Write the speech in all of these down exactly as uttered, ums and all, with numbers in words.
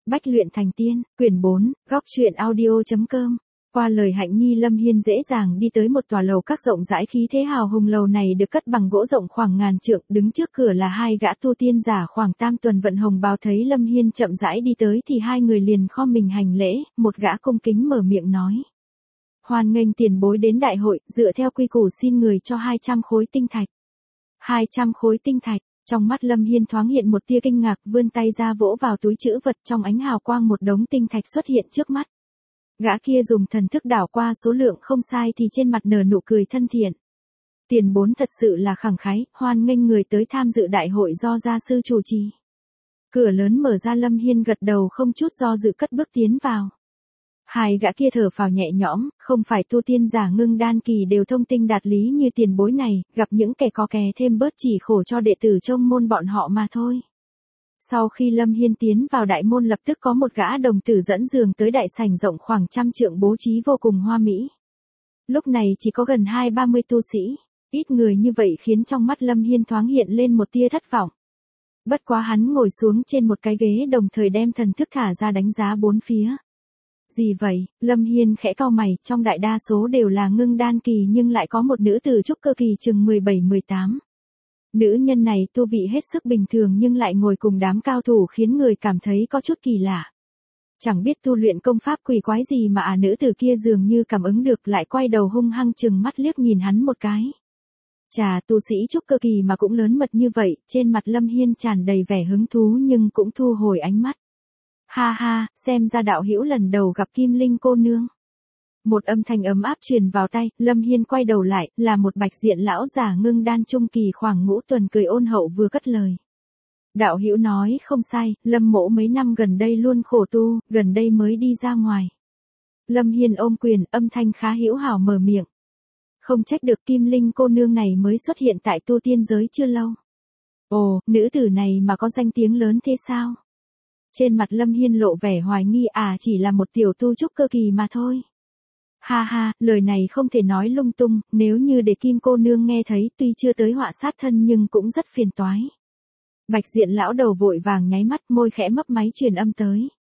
Bách luyện thành tiên, quyển bốn, góc truyện audio.com. Qua lời Hạnh Nhi, Lâm Hiên dễ dàng đi tới một tòa lầu các rộng rãi khí thế hào hùng. Lầu này được cất bằng gỗ rộng khoảng ngàn trượng, đứng trước cửa là hai gã tu tiên giả khoảng tam tuần vận hồng bào. Thấy Lâm Hiên chậm rãi đi tới thì hai người liền khom mình hành lễ, một gã cung kính mở miệng nói: Hoan nghênh tiền bối đến đại hội, dựa theo quy củ xin người cho hai trăm khối tinh thạch. hai trăm khối tinh thạch. Trong mắt Lâm Hiên thoáng hiện một tia kinh ngạc, vươn tay ra vỗ vào túi trữ vật, trong ánh hào quang một đống tinh thạch xuất hiện trước mắt. Gã kia dùng thần thức đảo qua số lượng không sai thì trên mặt nở nụ cười thân thiện. Tiền bối thật sự là khẳng khái, hoan nghênh người tới tham dự đại hội do gia sư chủ trì. Cửa lớn mở ra, Lâm Hiên gật đầu không chút do dự cất bước tiến vào. Hai gã kia thở phào nhẹ nhõm, không phải tu tiên giả ngưng đan kỳ đều thông tinh đạt lý như tiền bối này, gặp những kẻ có kè thêm bớt chỉ khổ cho đệ tử trong môn bọn họ mà thôi. Sau khi Lâm Hiên tiến vào đại môn, lập tức có một gã đồng tử dẫn giường tới đại sảnh rộng khoảng trăm trượng, bố trí vô cùng hoa mỹ. Lúc này chỉ có gần hai ba mươi tu sĩ, ít người như vậy khiến trong mắt Lâm Hiên thoáng hiện lên một tia thất vọng. Bất quá hắn ngồi xuống trên một cái ghế, đồng thời đem thần thức thả ra đánh giá bốn phía. Gì vậy? Lâm Hiên khẽ cau mày, trong đại đa số đều là ngưng đan kỳ nhưng lại có một nữ tử trúc cơ kỳ chừng mười bảy mười tám. Nữ nhân này tu vị hết sức bình thường nhưng lại ngồi cùng đám cao thủ khiến người cảm thấy có chút kỳ lạ. Chẳng biết tu luyện công pháp quỷ quái gì mà à, nữ tử kia dường như cảm ứng được, lại quay đầu hung hăng chừng mắt liếc nhìn hắn một cái. Chà, tu sĩ trúc cơ kỳ mà cũng lớn mật như vậy. Trên mặt Lâm Hiên tràn đầy vẻ hứng thú nhưng cũng thu hồi ánh mắt. Ha ha, xem ra đạo hữu lần đầu gặp Kim Linh cô nương. Một âm thanh ấm áp truyền vào tai, Lâm Hiên quay đầu lại, là một bạch diện lão già ngưng đan trung kỳ khoảng ngũ tuần, cười ôn hậu vừa cất lời. Đạo hữu nói không sai, Lâm mỗ mấy năm gần đây luôn khổ tu, gần đây mới đi ra ngoài. Lâm Hiên ôm quyền, âm thanh khá hữu hảo mở miệng. Không trách được, Kim Linh cô nương này mới xuất hiện tại tu tiên giới chưa lâu. Ồ, nữ tử này mà có danh tiếng lớn thế sao? Trên mặt Lâm Hiên lộ vẻ hoài nghi, à chỉ là một tiểu tu trúc cơ kỳ mà thôi. Ha ha, lời này không thể nói lung tung, nếu như để Kim cô nương nghe thấy, tuy chưa tới họa sát thân nhưng cũng rất phiền toái. Bạch diện lão đầu vội vàng nháy mắt, môi khẽ mấp máy truyền âm tới.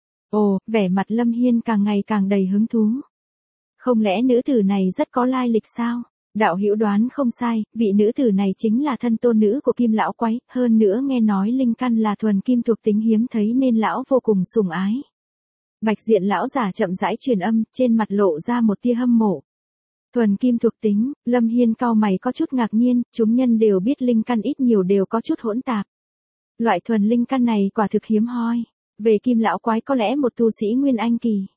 Ồ, vẻ mặt Lâm Hiên càng ngày càng đầy hứng thú. Không lẽ nữ tử này rất có lai lịch sao? Đạo hữu đoán không sai, vị nữ tử này chính là thân tôn nữ của Kim lão quái, hơn nữa nghe nói linh căn là thuần kim thuộc tính hiếm thấy nên lão vô cùng sủng ái. Bạch diện lão giả chậm rãi truyền âm, trên mặt lộ ra một tia hâm mộ. Thuần kim thuộc tính, Lâm Hiên cau mày có chút ngạc nhiên, chúng nhân đều biết linh căn ít nhiều đều có chút hỗn tạp. Loại thuần linh căn này quả thực hiếm hoi, về Kim lão quái có lẽ một tu sĩ nguyên anh kỳ.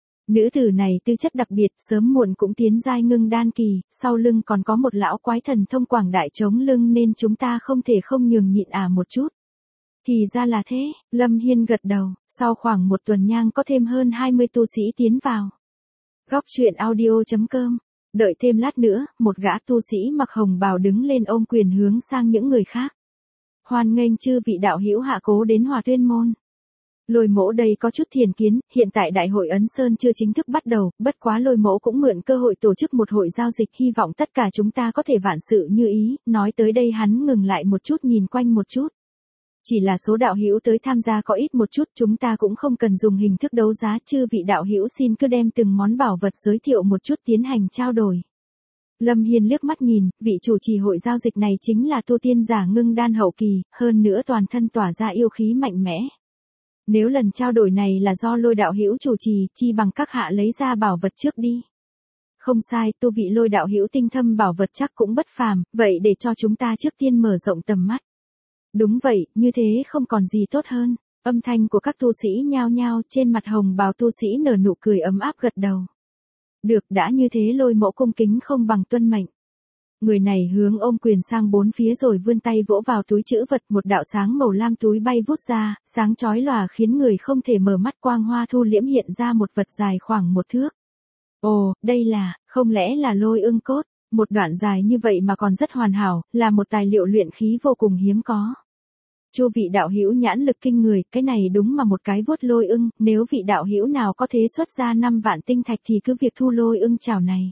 Nữ tử này tư chất đặc biệt, sớm muộn cũng tiến giai ngưng đan kỳ, sau lưng còn có một lão quái thần thông quảng đại chống lưng nên chúng ta không thể không nhường nhịn à một chút. Thì ra là thế, Lâm Hiên gật đầu, sau khoảng một tuần nhang có thêm hơn hai mươi tu sĩ tiến vào. Góc truyện audio.com, đợi thêm lát nữa, một gã tu sĩ mặc hồng bào đứng lên ôm quyền hướng sang những người khác. Hoan nghênh chư vị đạo hữu hạ cố đến Hòa Tuyên môn. Lôi mỗ đây có chút thiền kiến, hiện tại đại hội Ấn Sơn chưa chính thức bắt đầu, bất quá lôi mỗ cũng mượn cơ hội tổ chức một hội giao dịch, hy vọng tất cả chúng ta có thể vạn sự như ý. Nói tới đây hắn ngừng lại một chút, nhìn quanh một chút. Chỉ là số đạo hữu tới tham gia có ít một chút, chúng ta cũng không cần dùng hình thức đấu giá, chư vị đạo hữu xin cứ đem từng món bảo vật giới thiệu một chút tiến hành trao đổi. Lâm Hiên liếc mắt nhìn, vị chủ trì hội giao dịch này chính là tu tiên giả ngưng đan hậu kỳ, hơn nữa toàn thân tỏa ra yêu khí mạnh mẽ. Nếu lần trao đổi này là do Lôi đạo hữu chủ trì, chi bằng các hạ lấy ra bảo vật trước đi. Không sai, tu vị Lôi đạo hữu tinh thâm bảo vật chắc cũng bất phàm, vậy để cho chúng ta trước tiên mở rộng tầm mắt. Đúng vậy, như thế không còn gì tốt hơn. Âm thanh của các tu sĩ nhao nhao, trên mặt hồng bào tu sĩ nở nụ cười ấm áp gật đầu. Được, đã như thế Lôi mỗ cung kính không bằng tuân mệnh. Người này hướng ôm quyền sang bốn phía rồi vươn tay vỗ vào túi trữ vật, một đạo sáng màu lam túi bay vút ra, sáng chói lòa khiến người không thể mở mắt, quang hoa thu liễm hiện ra một vật dài khoảng một thước. Ồ, đây là, không lẽ là lôi ưng cốt, một đoạn dài như vậy mà còn rất hoàn hảo, là một tài liệu luyện khí vô cùng hiếm có. Chu vị đạo hữu nhãn lực kinh người, cái này đúng mà một cái vuốt lôi ưng, nếu vị đạo hữu nào có thế xuất ra năm vạn tinh thạch thì cứ việc thu lôi ưng chảo này.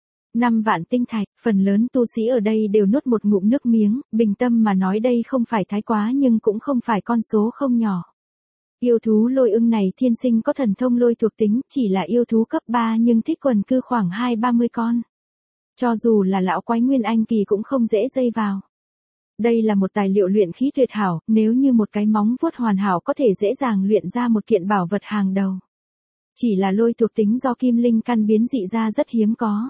Năm vạn tinh thạch, phần lớn tu sĩ ở đây đều nuốt một ngụm nước miếng, bình tâm mà nói đây không phải thái quá nhưng cũng không phải con số không nhỏ. Yêu thú lôi ưng này thiên sinh có thần thông lôi thuộc tính, chỉ là yêu thú cấp ba nhưng thích quần cư khoảng hai ba mươi con. Cho dù là lão quái nguyên anh kỳ cũng không dễ dây vào. Đây là một tài liệu luyện khí tuyệt hảo, nếu như một cái móng vuốt hoàn hảo có thể dễ dàng luyện ra một kiện bảo vật hàng đầu. Chỉ là lôi thuộc tính do kim linh căn biến dị ra rất hiếm có.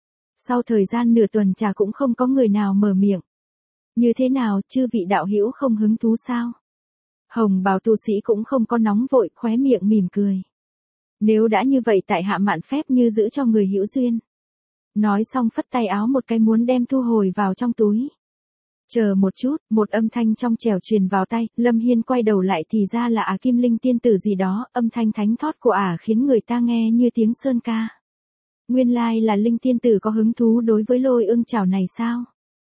Sau thời gian nửa tuần trà cũng không có người nào mở miệng. Như thế nào, chư vị đạo hữu không hứng thú sao? Hồng bào tu sĩ cũng không có nóng vội, khóe miệng mỉm cười. Nếu đã như vậy tại hạ mạn phép như giữ cho người hữu duyên. Nói xong phất tay áo một cái muốn đem thu hồi vào trong túi. Chờ một chút, một âm thanh trong trẻo truyền vào tay, Lâm Hiên quay đầu lại thì ra là ả Kim Linh tiên tử gì đó, âm thanh thánh thót của ả khiến người ta nghe như tiếng sơn ca. Nguyên lai là Linh tiên tử có hứng thú đối với lôi ưng chảo này sao?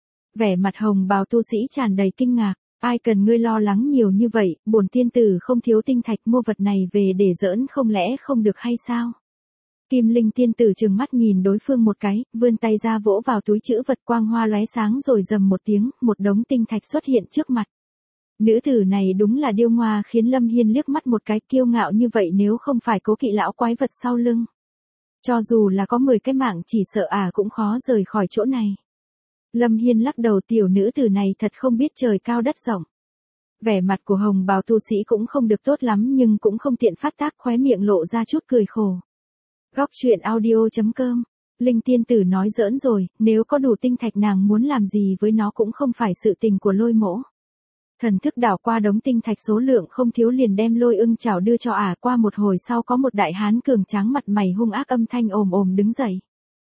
Vẻ mặt hồng bào tu sĩ tràn đầy kinh ngạc, ai cần ngươi lo lắng nhiều như vậy, bổn tiên tử không thiếu tinh thạch mua vật này về để giỡn không lẽ không được hay sao? Kim Linh tiên tử trừng mắt nhìn đối phương một cái, vươn tay ra vỗ vào túi trữ vật quang hoa lóe sáng rồi rầm một tiếng, một đống tinh thạch xuất hiện trước mặt. Nữ tử này đúng là điêu ngoa khiến Lâm Hiên liếc mắt một cái kiêu ngạo như vậy nếu không phải cố kỵ lão quái vật sau lưng. Cho dù là có mười cái mạng chỉ sợ ả à cũng khó rời khỏi chỗ này. Lâm Hiên lắc đầu tiểu nữ tử này thật không biết trời cao đất rộng. Vẻ mặt của hồng bào tu sĩ cũng không được tốt lắm nhưng cũng không tiện phát tác khóe miệng lộ ra chút cười khổ. Góc truyện audio chấm com. Linh tiên tử nói giỡn rồi, nếu có đủ tinh thạch nàng muốn làm gì với nó cũng không phải sự tình của lôi mỗ. Thần thức đảo qua đống tinh thạch số lượng không thiếu liền đem lôi ưng chảo đưa cho ả qua một hồi sau có một đại hán cường tráng mặt mày hung ác âm thanh ồm ồm đứng dậy.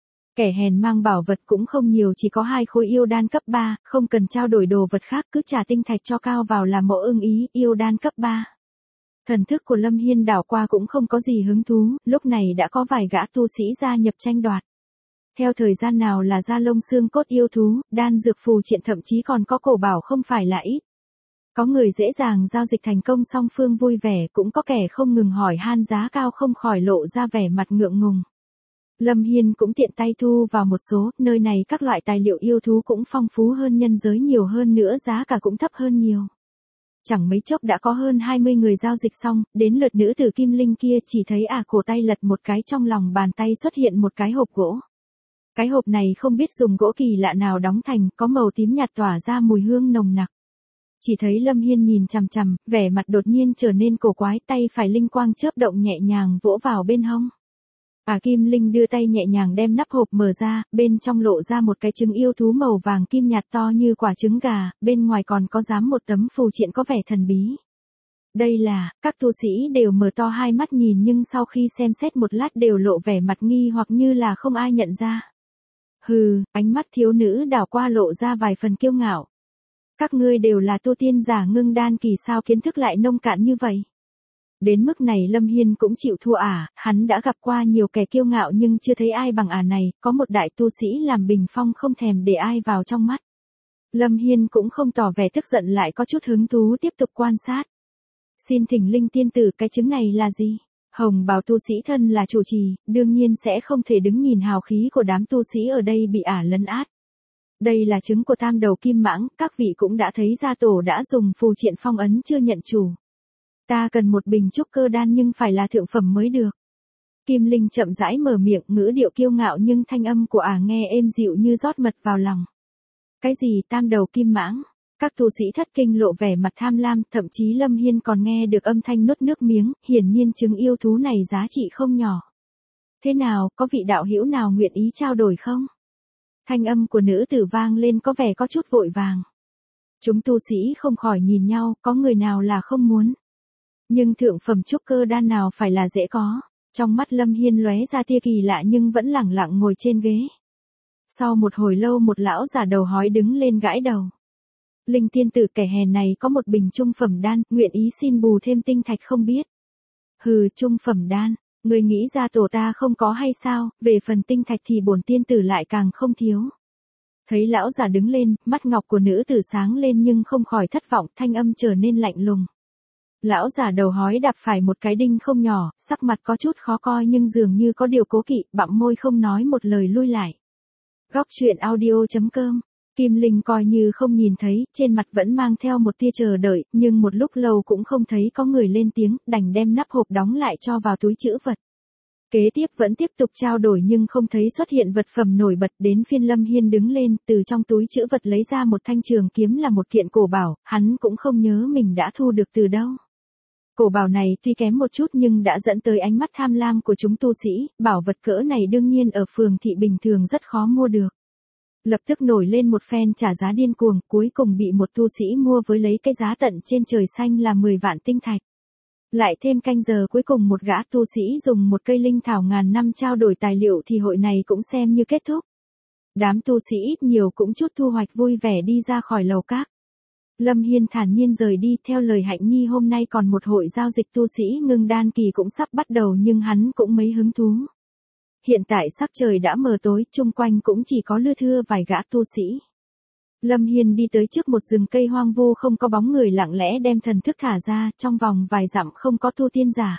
Kẻ hèn mang bảo vật cũng không nhiều chỉ có hai khối yêu đan cấp ba, không cần trao đổi đồ vật khác cứ trả tinh thạch cho cao vào là mẫu ưng ý, yêu đan cấp ba. Thần thức của Lâm Hiên đảo qua cũng không có gì hứng thú, lúc này đã có vài gã tu sĩ gia nhập tranh đoạt. Theo thời gian nào là da lông xương cốt yêu thú, đan dược phù triện thậm chí còn có cổ bảo không phải là ít. Có người dễ dàng giao dịch thành công song phương vui vẻ, cũng có kẻ không ngừng hỏi han giá cao không khỏi lộ ra vẻ mặt ngượng ngùng. Lâm Hiên cũng tiện tay thu vào một số, nơi này các loại tài liệu yêu thú cũng phong phú hơn nhân giới nhiều hơn nữa giá cả cũng thấp hơn nhiều. Chẳng mấy chốc đã có hơn hai mươi người giao dịch xong, đến lượt nữ tử Kim Linh kia chỉ thấy ả à cổ tay lật một cái trong lòng bàn tay xuất hiện một cái hộp gỗ. Cái hộp này không biết dùng gỗ kỳ lạ nào đóng thành, có màu tím nhạt tỏa ra mùi hương nồng nặc. Chỉ thấy Lâm Hiên nhìn chằm chằm, vẻ mặt đột nhiên trở nên cổ quái, tay phải linh quang chớp động nhẹ nhàng vỗ vào bên hông. Ả à Kim Linh đưa tay nhẹ nhàng đem nắp hộp mở ra, bên trong lộ ra một cái trứng yêu thú màu vàng kim nhạt to như quả trứng gà, bên ngoài còn có dám một tấm phù triện có vẻ thần bí. Đây là, các tu sĩ đều mở to hai mắt nhìn nhưng sau khi xem xét một lát đều lộ vẻ mặt nghi hoặc như là không ai nhận ra. Hừ, ánh mắt thiếu nữ đảo qua lộ ra vài phần kiêu ngạo. Các ngươi đều là tu tiên giả ngưng đan kỳ sao kiến thức lại nông cạn như vậy. Đến mức này Lâm Hiên cũng chịu thua ả, hắn đã gặp qua nhiều kẻ kiêu ngạo nhưng chưa thấy ai bằng ả này, có một đại tu sĩ làm bình phong không thèm để ai vào trong mắt. Lâm Hiên cũng không tỏ vẻ tức giận lại có chút hứng thú tiếp tục quan sát. Xin thỉnh Linh tiên tử cái trứng này là gì? Hồng bào tu sĩ thân là chủ trì, đương nhiên sẽ không thể đứng nhìn hào khí của đám tu sĩ ở đây bị ả lấn át. Đây là trứng của tam đầu kim mãng, các vị cũng đã thấy gia tổ đã dùng phù triện phong ấn chưa nhận chủ. Ta cần một bình trúc cơ đan nhưng phải là thượng phẩm mới được. Kim Linh chậm rãi mở miệng ngữ điệu kiêu ngạo nhưng thanh âm của ả nghe êm dịu như rót mật vào lòng. Cái gì tam đầu kim mãng? Các tu sĩ thất kinh lộ vẻ mặt tham lam, thậm chí Lâm Hiên còn nghe được âm thanh nuốt nước miếng, hiển nhiên trứng yêu thú này giá trị không nhỏ. Thế nào, có vị đạo hữu nào nguyện ý trao đổi không? Thanh âm của nữ tử vang lên có vẻ có chút vội vàng. Chúng tu sĩ không khỏi nhìn nhau, có người nào là không muốn. Nhưng thượng phẩm trúc cơ đan nào phải là dễ có. Trong mắt Lâm Hiên lóe ra tia kỳ lạ nhưng vẫn lẳng lặng ngồi trên ghế. Sau một hồi lâu một lão già đầu hói đứng lên gãi đầu. Linh tiên tử kẻ hèn này có một bình trung phẩm đan, nguyện ý xin bù thêm tinh thạch không biết. Hừ, trung phẩm đan, người nghĩ ra tổ ta không có hay sao, về phần tinh thạch thì bổn tiên tử lại càng không thiếu. Thấy lão già đứng lên, mắt ngọc của nữ tử sáng lên nhưng không khỏi thất vọng, thanh âm trở nên lạnh lùng. Lão già đầu hói đạp phải một cái đinh không nhỏ, sắc mặt có chút khó coi nhưng dường như có điều cố kỵ, bặm môi không nói một lời lui lại. Góc truyện audio chấm com Kim Linh coi như không nhìn thấy, trên mặt vẫn mang theo một tia chờ đợi, nhưng một lúc lâu cũng không thấy có người lên tiếng, đành đem nắp hộp đóng lại cho vào túi trữ vật. Kế tiếp vẫn tiếp tục trao đổi nhưng không thấy xuất hiện vật phẩm nổi bật, đến phiên Lâm Hiên đứng lên, từ trong túi trữ vật lấy ra một thanh trường kiếm là một kiện cổ bảo, hắn cũng không nhớ mình đã thu được từ đâu. Cổ bảo này tuy kém một chút nhưng đã dẫn tới ánh mắt tham lam của chúng tu sĩ, bảo vật cỡ này đương nhiên ở phường thị bình thường rất khó mua được. Lập tức nổi lên một phen trả giá điên cuồng, cuối cùng bị một tu sĩ mua với lấy cái giá tận trên trời xanh là mười vạn tinh thạch. Lại thêm canh giờ cuối cùng một gã tu sĩ dùng một cây linh thảo ngàn năm trao đổi tài liệu thì hội này cũng xem như kết thúc. Đám tu sĩ ít nhiều cũng chút thu hoạch vui vẻ đi ra khỏi lầu các. Lâm Hiên thản nhiên rời đi, theo lời Hạnh Nhi hôm nay còn một hội giao dịch tu sĩ ngưng đan kỳ cũng sắp bắt đầu nhưng hắn cũng mấy hứng thú. Hiện tại sắc trời đã mờ tối, chung quanh cũng chỉ có lưa thưa vài gã tu sĩ. Lâm Hiên đi tới trước một rừng cây hoang vu không có bóng người, lặng lẽ đem thần thức thả ra, trong vòng vài dặm không có tu tiên giả.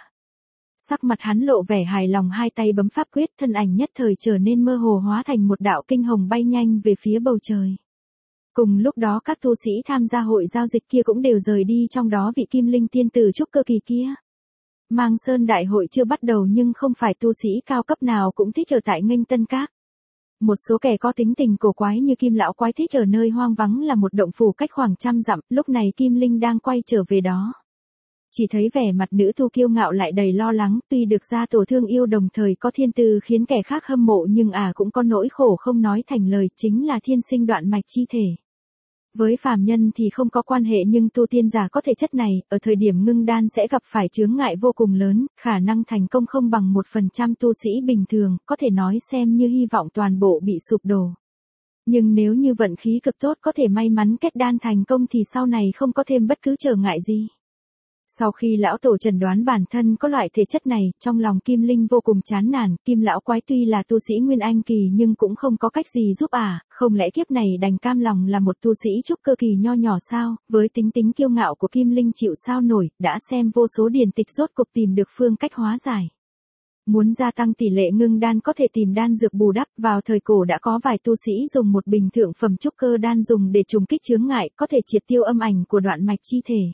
Sắc mặt hắn lộ vẻ hài lòng, hai tay bấm pháp quyết, thân ảnh nhất thời trở nên mơ hồ hóa thành một đạo kinh hồng bay nhanh về phía bầu trời. Cùng lúc đó các tu sĩ tham gia hội giao dịch kia cũng đều rời đi, trong đó vị Kim Linh tiên tử trúc cơ kỳ kia. Mang Sơn đại hội chưa bắt đầu nhưng không phải tu sĩ cao cấp nào cũng thích ở tại Nghênh Tân Các. Một số kẻ có tính tình cổ quái như Kim lão quái thích ở nơi hoang vắng là một động phủ cách khoảng trăm dặm, lúc này Kim Linh đang quay trở về đó. Chỉ thấy vẻ mặt nữ tu kiêu ngạo lại đầy lo lắng, tuy được gia tổ thương yêu đồng thời có thiên tư khiến kẻ khác hâm mộ nhưng à cũng có nỗi khổ không nói thành lời, chính là thiên sinh đoạn mạch chi thể. Với phàm nhân thì không có quan hệ nhưng tu tiên giả có thể chất này, ở thời điểm ngưng đan sẽ gặp phải chướng ngại vô cùng lớn, khả năng thành công không bằng một phần trăm tu sĩ bình thường, có thể nói xem như hy vọng toàn bộ bị sụp đổ. Nhưng nếu như vận khí cực tốt có thể may mắn kết đan thành công thì sau này không có thêm bất cứ trở ngại gì. Sau khi lão tổ chẩn đoán bản thân có loại thể chất này, trong lòng Kim Linh vô cùng chán nản, Kim lão quái tuy là tu sĩ Nguyên Anh kỳ nhưng cũng không có cách gì giúp à, không lẽ kiếp này đành cam lòng là một tu sĩ trúc cơ kỳ nho nhỏ sao, với tính tính kiêu ngạo của Kim Linh chịu sao nổi, đã xem vô số điển tịch rốt cục tìm được phương cách hóa giải. Muốn gia tăng tỷ lệ ngưng đan có thể tìm đan dược bù đắp, vào thời cổ đã có vài tu sĩ dùng một bình thượng phẩm trúc cơ đan dùng để trùng kích chướng ngại, có thể triệt tiêu âm ảnh của đoạn mạch chi thể.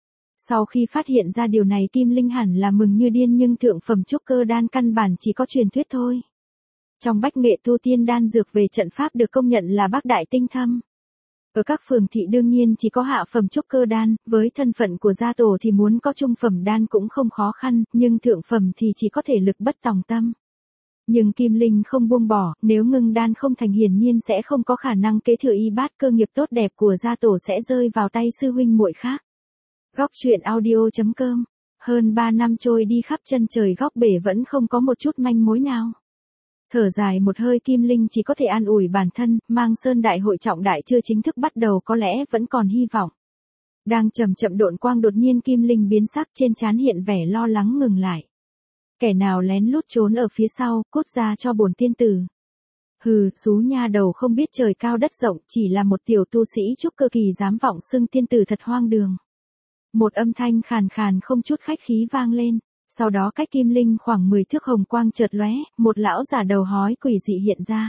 Sau khi phát hiện ra điều này Kim Linh hẳn là mừng như điên nhưng thượng phẩm trúc cơ đan căn bản chỉ có truyền thuyết thôi. Trong bách nghệ tu tiên đan dược về trận pháp được công nhận là bác đại tinh thâm. Ở các phường thị đương nhiên chỉ có hạ phẩm trúc cơ đan, với thân phận của gia tổ thì muốn có trung phẩm đan cũng không khó khăn, nhưng thượng phẩm thì chỉ có thể lực bất tòng tâm. Nhưng Kim Linh không buông bỏ, nếu ngưng đan không thành hiển nhiên sẽ không có khả năng kế thừa y bát, cơ nghiệp tốt đẹp của gia tổ sẽ rơi vào tay sư huynh muội khác. Góc truyện audio chấm com. Hơn ba năm trôi đi khắp chân trời góc bể vẫn không có một chút manh mối nào. Thở dài một hơi Kim Linh chỉ có thể an ủi bản thân, Mang Sơn đại hội trọng đại chưa chính thức bắt đầu có lẽ vẫn còn hy vọng. Đang chậm chậm độn quang đột nhiên Kim Linh biến sắc, trên trán hiện vẻ lo lắng ngừng lại. Kẻ nào lén lút trốn ở phía sau, cút ra cho bổn tiên tử. Hừ, xú nha đầu không biết trời cao đất rộng, chỉ là một tiểu tu sĩ trúc cơ kỳ dám vọng xưng tiên tử thật hoang đường. Một âm thanh khàn khàn không chút khách khí vang lên, sau đó cách Kim Linh khoảng mười thước hồng quang chợt lóe, một lão giả đầu hói quỷ dị hiện ra.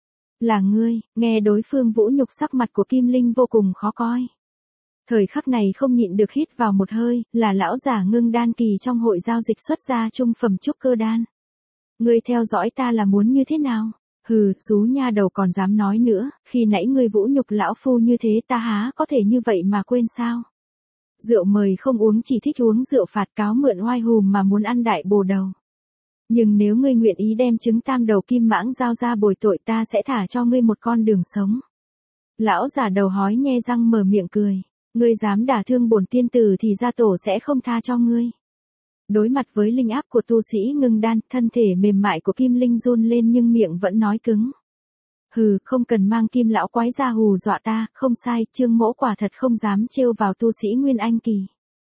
Là ngươi, nghe đối phương vũ nhục sắc mặt của Kim Linh vô cùng khó coi. Thời khắc này không nhịn được hít vào một hơi, là lão giả ngưng đan kỳ trong hội giao dịch xuất ra trung phẩm trúc cơ đan. Ngươi theo dõi ta là muốn như thế nào? Hừ, xú nha đầu còn dám nói nữa, khi nãy ngươi vũ nhục lão phu như thế ta há có thể như vậy mà quên sao? Rượu mời không uống chỉ thích uống rượu phạt, cáo mượn oai hùm mà muốn ăn đại bồ đầu. Nhưng nếu ngươi nguyện ý đem trứng tam đầu kim mãng giao ra bồi tội ta sẽ thả cho ngươi một con đường sống. Lão giả đầu hói nhe răng mở miệng cười. Ngươi dám đả thương bổn tiên tử thì gia tổ sẽ không tha cho ngươi. Đối mặt với linh áp của tu sĩ ngưng đan, thân thể mềm mại của Kim Linh run lên nhưng miệng vẫn nói cứng. Hừ, không cần mang Kim lão quái ra hù dọa ta, không sai, Trương mỗ quả thật không dám trêu vào tu sĩ Nguyên Anh kỳ.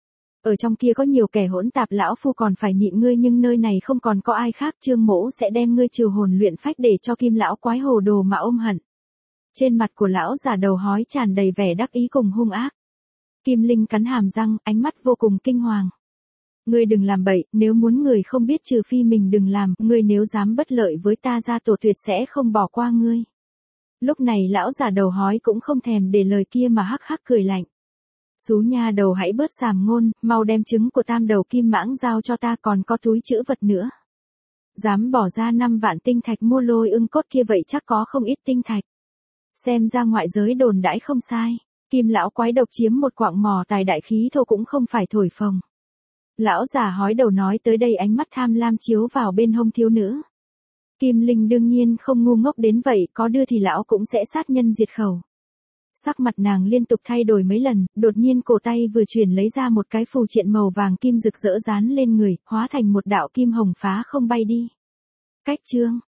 Ở trong kia có nhiều kẻ hỗn tạp, lão phu còn phải nhịn ngươi nhưng nơi này không còn có ai khác, Trương mỗ sẽ đem ngươi trừ hồn luyện phách để cho Kim lão quái hồ đồ mà ôm hận. Trên mặt của lão giả đầu hói tràn đầy vẻ đắc ý cùng hung ác. Kim Linh cắn hàm răng, ánh mắt vô cùng kinh hoàng. Ngươi đừng làm bậy, nếu muốn người không biết trừ phi mình đừng làm, ngươi nếu dám bất lợi với ta gia tổ tuyệt sẽ không bỏ qua ngươi. Lúc này lão già đầu hói cũng không thèm để lời kia mà hắc hắc cười lạnh. Xú nha đầu hãy bớt sàm ngôn, mau đem trứng của tam đầu kim mãng giao cho ta, còn có túi trữ vật nữa. Dám bỏ ra năm vạn tinh thạch mua lôi ưng cốt kia vậy chắc có không ít tinh thạch. Xem ra ngoại giới đồn đãi không sai, Kim lão quái độc chiếm một quạng mỏ tài đại khí thô cũng không phải thổi phồng. Lão già hói đầu nói tới đây ánh mắt tham lam chiếu vào bên hông thiếu nữ. Kim Linh đương nhiên không ngu ngốc đến vậy, có đưa thì lão cũng sẽ sát nhân diệt khẩu. Sắc mặt nàng liên tục thay đổi mấy lần, đột nhiên cổ tay vừa chuyển lấy ra một cái phù triện màu vàng kim rực rỡ dán lên người, hóa thành một đạo kim hồng phá không bay đi. Cách chương